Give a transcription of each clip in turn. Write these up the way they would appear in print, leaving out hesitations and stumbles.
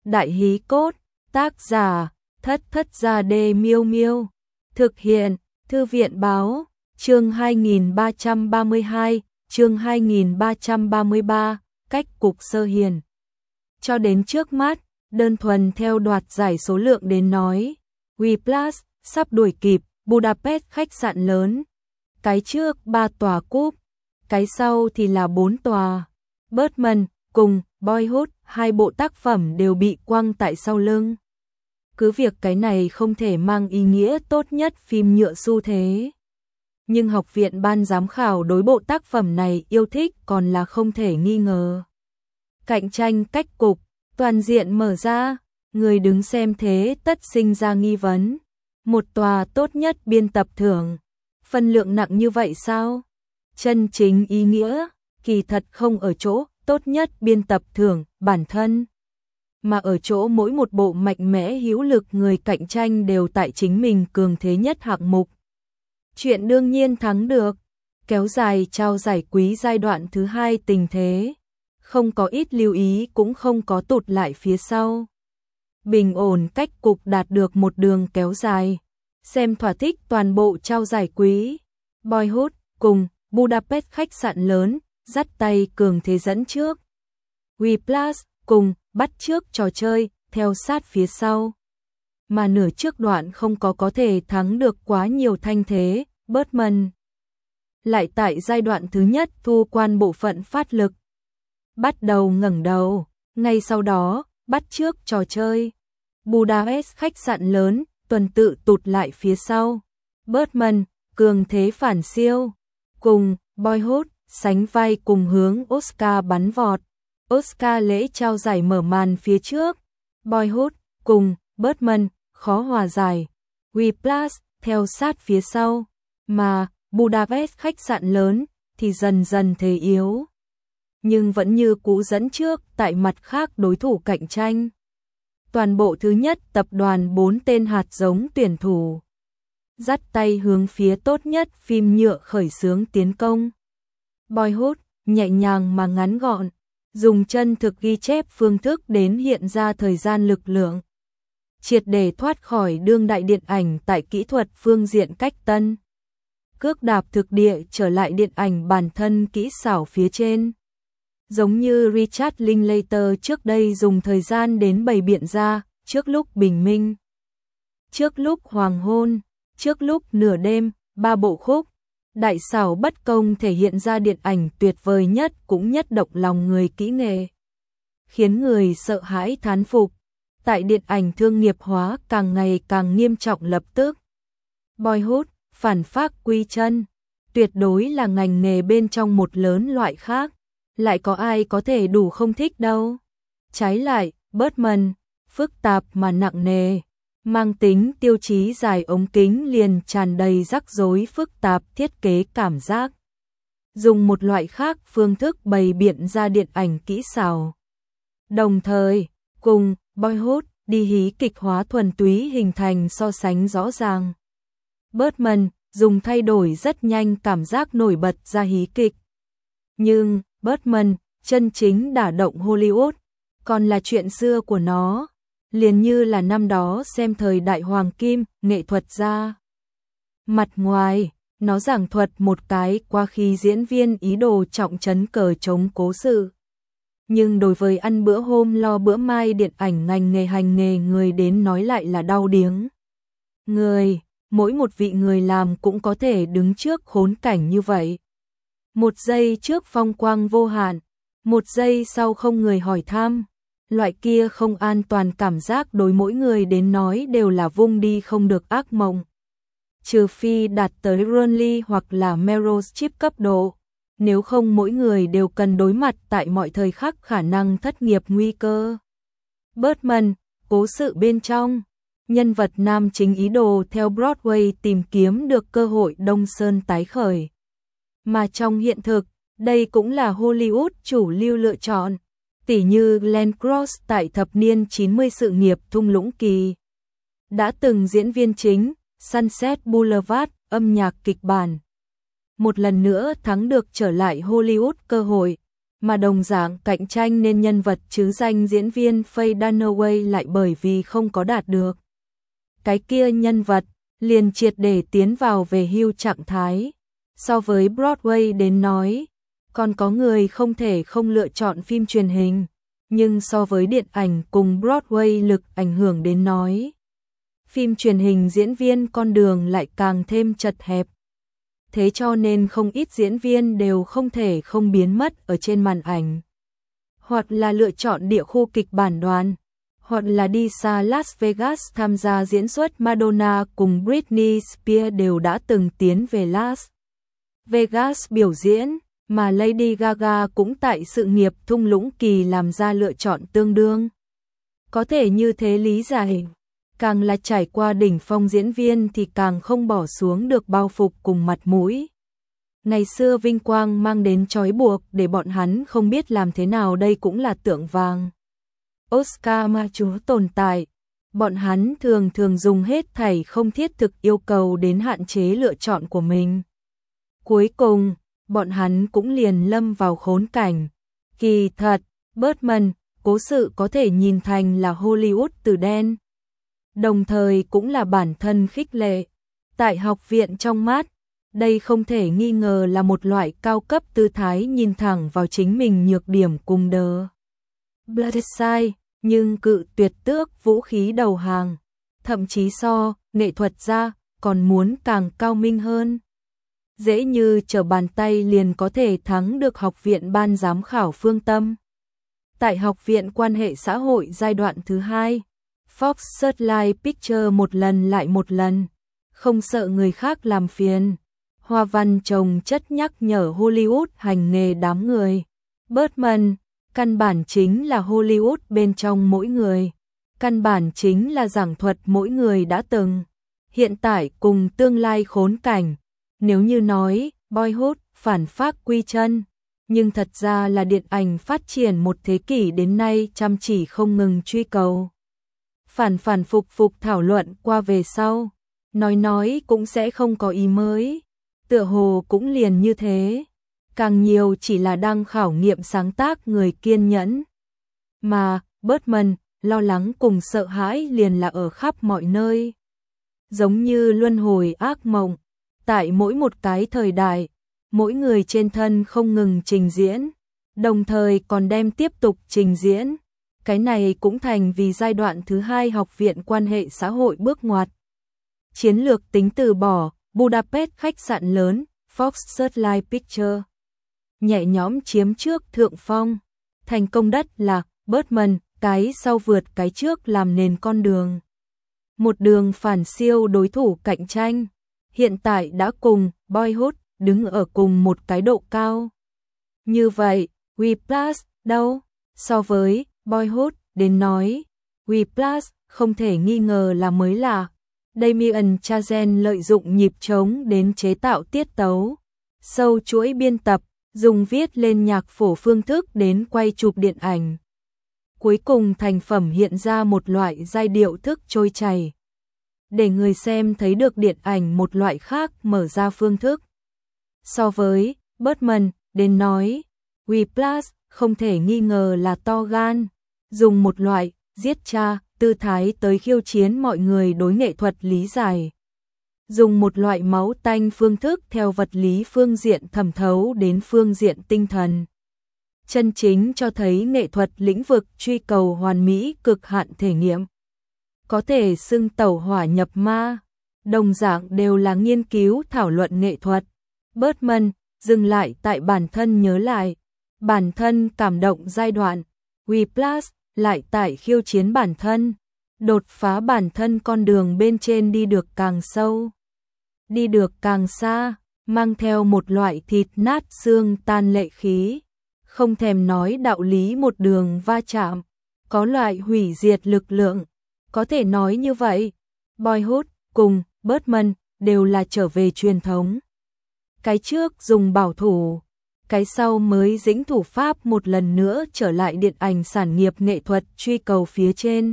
Đại hí cốt, tác giả, Thất Thất Gia Đê Miêu Miêu. Thực hiện, Thư viện báo, chương 2332, chương 2333, cách cục Sơ Hiền. Cho đến trước mắt, đơn thuần theo đoạt giải số lượng đến nói, WePlus sắp đuổi kịp Budapest khách sạn lớn. Cái trước 3 tòa cúp, cái sau thì là 4 tòa. Birdman cùng Boyhood, hai bộ tác phẩm đều bị quăng tại sau lưng. Cứ việc cái này không thể mang ý nghĩa tốt nhất phim nhựa xu thế. Nhưng học viện ban giám khảo đối bộ tác phẩm này yêu thích còn là không thể nghi ngờ. Cạnh tranh cách cục, toàn diện mở ra, người đứng xem thế tất sinh ra nghi vấn. Một tòa tốt nhất biên tập thưởng, phân lượng nặng như vậy sao? Chân chính ý nghĩa, kỳ thật không ở chỗ tốt nhất biên tập thưởng bản thân, mà ở chỗ mỗi một bộ mạnh mẽ hữu lực người cạnh tranh đều tại chính mình cường thế nhất hạng mục. Chuyện đương nhiên thắng được, kéo dài trao giải quý giai đoạn thứ 2 tình thế, không có ít lưu ý cũng không có tụt lại phía sau. Bình ổn cách cục đạt được một đường kéo dài, xem thỏa thích toàn bộ trao giải quý. Boyhood cùng Budapest khách sạn lớn, dắt tay cường thế dẫn trước. WePlus cùng bắt trước trò chơi, theo sát phía sau. Mà nửa trước đoạn không có thể thắng được quá nhiều thanh thế, Birdman lại tại giai đoạn thứ nhất thu quan bộ phận phát lực. Bắt đầu ngẩng đầu, ngay sau đó, bắt trước trò chơi. Budapest khách sạn lớn, tuần tự tụt lại phía sau. Birdman, cường thế phản siêu, cùng Boyhood, sánh vai cùng hướng Oscar bắn vọt. Oscar lễ trao giải mở màn phía trước. Boyhood, cùng Birdman, khó hòa giải. WePlus, theo sát phía sau. Mà, Budapest khách sạn lớn, thì dần dần thế yếu. Nhưng vẫn như cũ dẫn trước tại mặt khác đối thủ cạnh tranh. Toàn bộ thứ nhất tập đoàn 4 tên hạt giống tuyển thủ. Dắt tay hướng phía tốt nhất phim nhựa khởi xướng tiến công. Boyhood, nhẹ nhàng mà ngắn gọn, dùng chân thực ghi chép phương thức đến hiện ra thời gian lực lượng. Triệt để thoát khỏi đương đại điện ảnh tại kỹ thuật phương diện cách tân. Cước đạp thực địa trở lại điện ảnh bản thân kỹ xảo phía trên. Giống như Richard Linklater trước đây dùng thời gian đến bày biện ra, trước lúc bình minh, trước lúc hoàng hôn, trước lúc nửa đêm, 3 bộ khúc. Đại xảo bất công thể hiện ra điện ảnh tuyệt vời nhất cũng nhất động lòng người kỹ nghệ. Khiến người sợ hãi thán phục. Tại điện ảnh thương nghiệp hóa càng ngày càng nghiêm trọng lập tức. Boyhood, phản phác quy chân, tuyệt đối là ngành nghề bên trong một lớn loại khác. Lại có ai có thể đủ không thích đâu. Trái lại, Birdman, phức tạp mà nặng nề, mang tính tiêu chí dài ống kính liền tràn đầy rắc rối phức tạp thiết kế cảm giác. Dùng một loại khác phương thức bày biện ra điện ảnh kỹ xảo. Đồng thời, cùng Boyhood đi hí kịch hóa thuần túy hình thành so sánh rõ ràng. Birdman dùng thay đổi rất nhanh cảm giác nổi bật ra hí kịch. Nhưng Birdman chân chính đả động Hollywood, còn là chuyện xưa của nó, liền như là năm đó xem thời đại hoàng kim, nghệ thuật ra. Mặt ngoài, nó giảng thuật một cái qua khi diễn viên ý đồ trọng trấn cờ chống cố sự. Nhưng đối với ăn bữa hôm lo bữa mai điện ảnh ngành nghề hành nghề người đến nói lại là đau điếng. Mỗi một vị người làm cũng có thể đứng trước khốn cảnh như vậy. Một giây trước phong quang vô hạn, một giây sau không người hỏi thăm. Loại kia không an toàn cảm giác đối mỗi người đến nói đều là vung đi không được ác mộng. Trừ phi đạt tới Ronly hoặc là Meryl Streep cấp độ. Nếu không mỗi người đều cần đối mặt tại mọi thời khắc khả năng thất nghiệp nguy cơ. Birdman, cố sự bên trong. Nhân vật nam chính ý đồ theo Broadway tìm kiếm được cơ hội Đông Sơn tái khởi. Mà trong hiện thực, đây cũng là Hollywood chủ lưu lựa chọn. Tỉ như Glenn Close tại thập niên 90 sự nghiệp thung lũng kỳ. Đã từng diễn viên chính, Sunset Boulevard, âm nhạc kịch bản. Một lần nữa thắng được trở lại Hollywood cơ hội. mà đồng dạng cạnh tranh nên nhân vật chứ danh diễn viên Faye Dunaway lại bởi vì không có đạt được cái kia nhân vật, liền triệt để tiến vào về hưu trạng thái. So với Broadway đến nói, còn có người không thể không lựa chọn phim truyền hình, nhưng so với điện ảnh cùng Broadway lực ảnh hưởng đến nói, phim truyền hình diễn viên con đường lại càng thêm chật hẹp. Thế cho nên không ít diễn viên đều không thể không biến mất ở trên màn ảnh. Hoặc là lựa chọn địa khu kịch bản đoàn, hoặc là đi xa Las Vegas tham gia diễn xuất. Madonna cùng Britney Spears đều đã từng tiến về Las Vegas biểu diễn, mà Lady Gaga cũng tại sự nghiệp thung lũng kỳ làm ra lựa chọn tương đương. Có thể như thế lý giải, càng là trải qua đỉnh phong diễn viên thì càng không bỏ xuống được bao phục cùng mặt mũi. Ngày xưa vinh quang mang đến trói buộc để bọn hắn không biết làm thế nào, đây cũng là tượng vàng Oscar mà chúa tồn tại. Bọn hắn thường dùng hết thảy không thiết thực yêu cầu đến hạn chế lựa chọn của mình. Cuối cùng, bọn hắn cũng liền lâm vào khốn cảnh. Kỳ thật, Birdman, cố sự có thể nhìn thành là Hollywood từ đen. Đồng thời cũng là bản thân khích lệ. Tại học viện trong mắt, đây không thể nghi ngờ là một loại cao cấp tư thái nhìn thẳng vào chính mình nhược điểm cùng The Blood Side, nhưng cự tuyệt tước vũ khí đầu hàng. Thậm chí so, nghệ thuật ra, còn muốn càng cao minh hơn. Dễ như trở bàn tay liền có thể thắng được học viện ban giám khảo phương Tâm. Tại học viện quan hệ xã hội giai đoạn thứ 2, Fox Searchlight Pictures một lần lại một lần, không sợ người khác làm phiền. Hoa văn trồng chất nhắc nhở Hollywood hành nghề đám người. Birdman, căn bản chính là Hollywood bên trong mỗi người. Căn bản chính là giảng thuật mỗi người đã từng, hiện tại cùng tương lai khốn cảnh. Nếu như nói, Boyhood, phản phác quy chân, nhưng thật ra là điện ảnh phát triển một thế kỷ đến nay chăm chỉ không ngừng truy cầu. Phản phục thảo luận qua về sau, nói cũng sẽ không có ý mới. Tựa hồ cũng liền như thế, càng nhiều chỉ là đang khảo nghiệm sáng tác người kiên nhẫn. Mà, Birdman, lo lắng cùng sợ hãi liền là ở khắp mọi nơi. Giống như luân hồi ác mộng, tại mỗi một cái thời đại, mỗi người trên thân không ngừng trình diễn, đồng thời còn đem tiếp tục trình diễn. Cái này cũng thành vì giai đoạn thứ 2 học viện quan hệ xã hội bước ngoặt. Chiến lược tính từ bỏ, Budapest khách sạn lớn, Fox Searchlight Pictures nhẹ nhõm chiếm trước thượng phong. Thành công đất là Birdman, cái sau vượt cái trước làm nền con đường. Một đường phản siêu đối thủ cạnh tranh. Hiện tại đã cùng Boyhood đứng ở cùng một cái độ cao. Như vậy, Whiplash đâu? So với Boyhood đến nói, Whiplash không thể nghi ngờ là mới lạ. Damien Chazelle lợi dụng nhịp trống đến chế tạo tiết tấu, sâu chuỗi biên tập, dùng viết lên nhạc phổ phương thức đến quay chụp điện ảnh. Cuối cùng thành phẩm hiện ra một loại giai điệu thức trôi chảy, để người xem thấy được điện ảnh một loại khác mở ra phương thức. So với Birdman đến nói, Whiplash không thể nghi ngờ là to gan, dùng một loại giết cha tư thái tới khiêu chiến mọi người đối nghệ thuật lý giải. Dùng một loại máu tanh phương thức theo vật lý phương diện thẩm thấu đến phương diện tinh thần. Chân chính cho thấy nghệ thuật lĩnh vực truy cầu hoàn mỹ cực hạn thể nghiệm. Có thể xưng tẩu hỏa nhập ma, đồng dạng đều là nghiên cứu thảo luận nghệ thuật. Birdman dừng lại tại bản thân nhớ lại, bản thân cảm động giai đoạn. Whiplash lại tại khiêu chiến bản thân, đột phá bản thân con đường bên trên đi được càng sâu, đi được càng xa, mang theo một loại thịt nát xương tan lệ khí, không thèm nói đạo lý một đường va chạm, có loại hủy diệt lực lượng, có thể nói như vậy. Boyhood cùng Birdman đều là trở về truyền thống. Cái trước dùng bảo thủ, cái sau mới dĩnh thủ pháp một lần nữa trở lại điện ảnh sản nghiệp nghệ thuật truy cầu phía trên.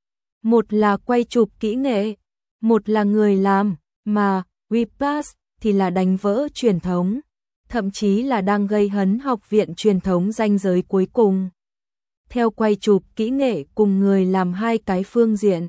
Một là quay chụp kỹ nghệ, một là người làm, mà Whiplash thì là đánh vỡ truyền thống, thậm chí là đang gây hấn học viện truyền thống ranh giới cuối cùng. Theo quay chụp kỹ nghệ cùng người làm hai cái phương diện,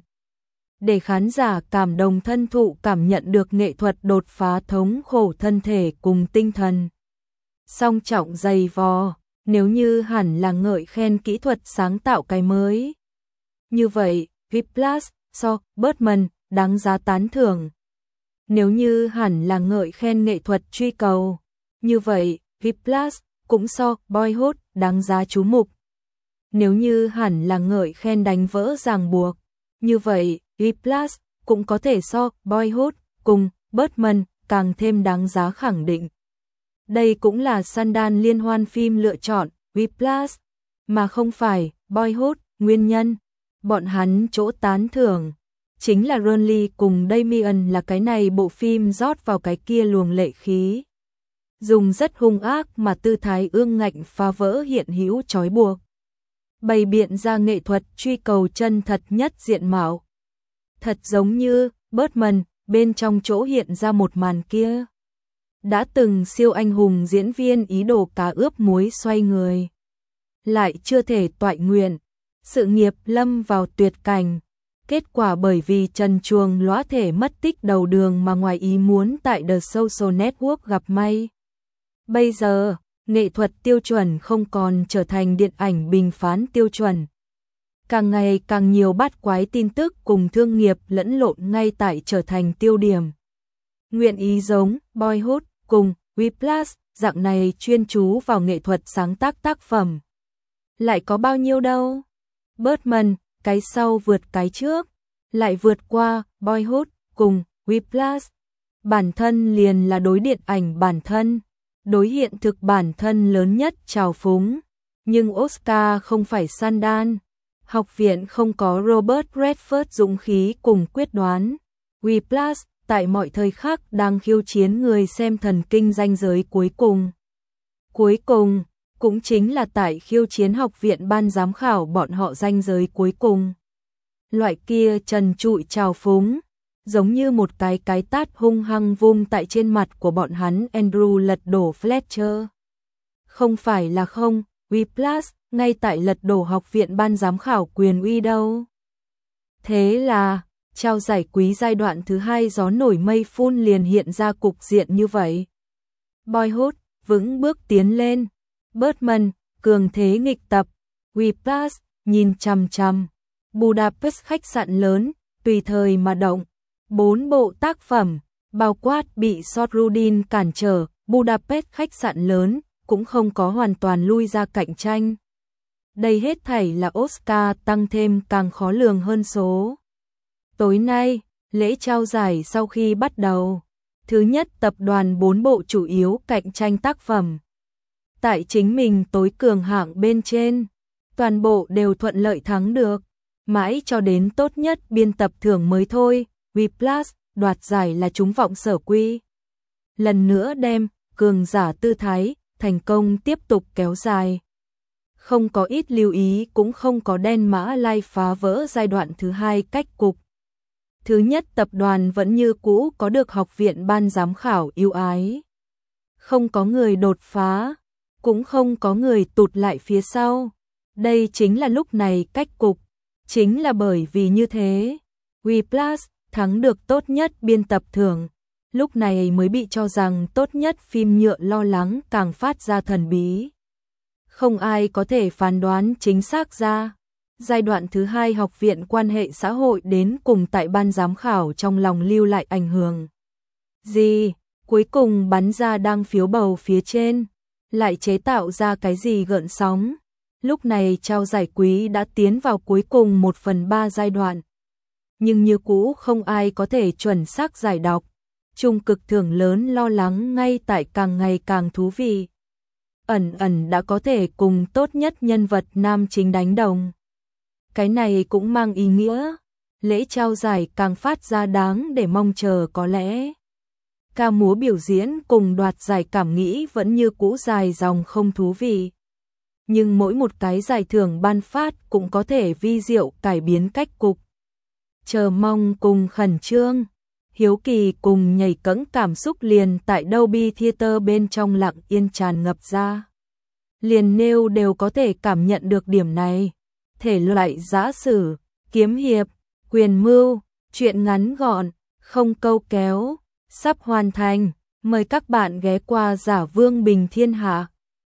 để khán giả cảm đồng thân thụ cảm nhận được nghệ thuật đột phá thống khổ thân thể cùng tinh thần. Song trọng dày vò, nếu như hẳn là ngợi khen kỹ thuật sáng tạo cái mới. Như vậy, Whiplash, so, Birdman, đáng giá tán thưởng. Nếu như hẳn là ngợi khen nghệ thuật truy cầu. Như vậy, Whiplash, cũng so, Boyhood, đáng giá chú mục. Nếu như hẳn là ngợi khen đánh vỡ ràng buộc. Như vậy, Whiplash, cũng có thể so, Boyhood, cùng, Birdman, càng thêm đáng giá khẳng định. Đây cũng là Sundance liên hoan phim lựa chọn Whiplash, mà không phải Boyhood. Nguyên nhân bọn hắn chỗ tán thưởng chính là Ronnie cùng Damien là cái này bộ phim rót vào cái kia luồng lệ khí, dùng rất hung ác mà tư thái ương ngạnh phá vỡ hiện hữu trói buộc, bày biện ra nghệ thuật truy cầu chân thật nhất diện mạo. Thật giống như Birdman bên trong chỗ hiện ra một màn kia. Đã từng siêu anh hùng diễn viên ý đồ cá ướp muối xoay người, lại chưa thể toại nguyện, sự nghiệp lâm vào tuyệt cảnh. Kết quả bởi vì trần truồng lóa thể mất tích đầu đường mà ngoài ý muốn tại The Social Network gặp may. Bây giờ, nghệ thuật tiêu chuẩn không còn trở thành điện ảnh bình phán tiêu chuẩn. Càng ngày càng nhiều bát quái tin tức cùng thương nghiệp lẫn lộn ngay tại trở thành tiêu điểm. Nguyện ý giống Boyhood cùng Whiplash dạng này chuyên chú vào nghệ thuật sáng tác tác phẩm. Lại có bao nhiêu đâu? Birdman, cái sau vượt cái trước, lại vượt qua Boyhood cùng Whiplash. Bản thân liền là đối điện ảnh bản thân, đối hiện thực bản thân lớn nhất trào phúng. Nhưng Oscar không phải Sundance, học viện không có Robert Redford dũng khí cùng quyết đoán. Whiplash tại mọi thời khắc đang khiêu chiến người xem thần kinh ranh giới cuối cùng. Cuối cùng, cũng chính là tại khiêu chiến học viện ban giám khảo bọn họ ranh giới cuối cùng. Loại kia trần trụi trào phúng, giống như một cái tát hung hăng vung tại trên mặt của bọn hắn. Andrew lật đổ Fletcher. Không phải là không, Whiplash ngay tại lật đổ học viện ban giám khảo quyền uy đâu. Thế là, trao giải quý giai đoạn thứ 2 gió nổi mây phun liền hiện ra cục diện như vậy. Boyhood, vững bước tiến lên. Birdman, cường thế nghịch tập. Whiplash, nhìn chằm chằm. Budapest khách sạn lớn, tùy thời mà động. 4 bộ tác phẩm, bao quát bị Sothrudin cản trở, Budapest khách sạn lớn, cũng không có hoàn toàn lui ra cạnh tranh. Đây hết thảy là Oscar tăng thêm càng khó lường hơn số. Tối nay, lễ trao giải sau khi bắt đầu. Thứ nhất tập đoàn 4 bộ chủ yếu cạnh tranh tác phẩm. Tại chính mình tối cường hạng bên trên, toàn bộ đều thuận lợi thắng được. Mãi cho đến tốt nhất biên tập thưởng mới thôi, Whiplash đoạt giải là chúng vọng sở quy. Lần nữa đem cường giả tư thái, thành công tiếp tục kéo dài. Không có ít lưu ý cũng không có đen mã lai phá vỡ giai đoạn thứ 2 cách cục. Thứ nhất tập đoàn vẫn như cũ có được học viện ban giám khảo yêu ái. Không có người đột phá, cũng không có người tụt lại phía sau. Đây chính là lúc này cách cục. Chính là bởi vì như thế, Whiplash thắng được tốt nhất biên tập thưởng. Lúc này mới bị cho rằng tốt nhất phim nhựa lo lắng càng phát ra thần bí. Không ai có thể phán đoán chính xác ra. Giai đoạn thứ 2 học viện quan hệ xã hội đến cùng tại ban giám khảo trong lòng lưu lại ảnh hưởng gì, cuối cùng bắn ra đang phiếu bầu phía trên, lại chế tạo ra cái gì gợn sóng. Lúc này trao giải quý đã tiến vào cuối cùng 1/3 giai đoạn. Nhưng như cũ không ai có thể chuẩn xác giải đọc. Trung cực thưởng lớn lo lắng ngay tại càng ngày càng thú vị. Ẩn đã có thể cùng tốt nhất nhân vật nam chính đánh đồng. Cái này cũng mang ý nghĩa, lễ trao giải càng phát ra đáng để mong chờ có lẽ. Ca múa biểu diễn cùng đoạt giải cảm nghĩ vẫn như cũ dài dòng không thú vị. Nhưng mỗi một cái giải thưởng ban phát cũng có thể vi diệu cải biến cách cục. Chờ mong cùng khẩn trương. hiếu kỳ cùng nhảy cẫng cảm xúc liền tại Dolby Theater bên trong lặng yên tràn ngập ra. Liền nêu đều có thể cảm nhận được điểm này. Thể loại giã sử, kiếm hiệp, quyền mưu, truyện ngắn gọn, không câu kéo, sắp hoàn thành. Mời các bạn ghé qua Giả Vương Bình Thiên Hạ.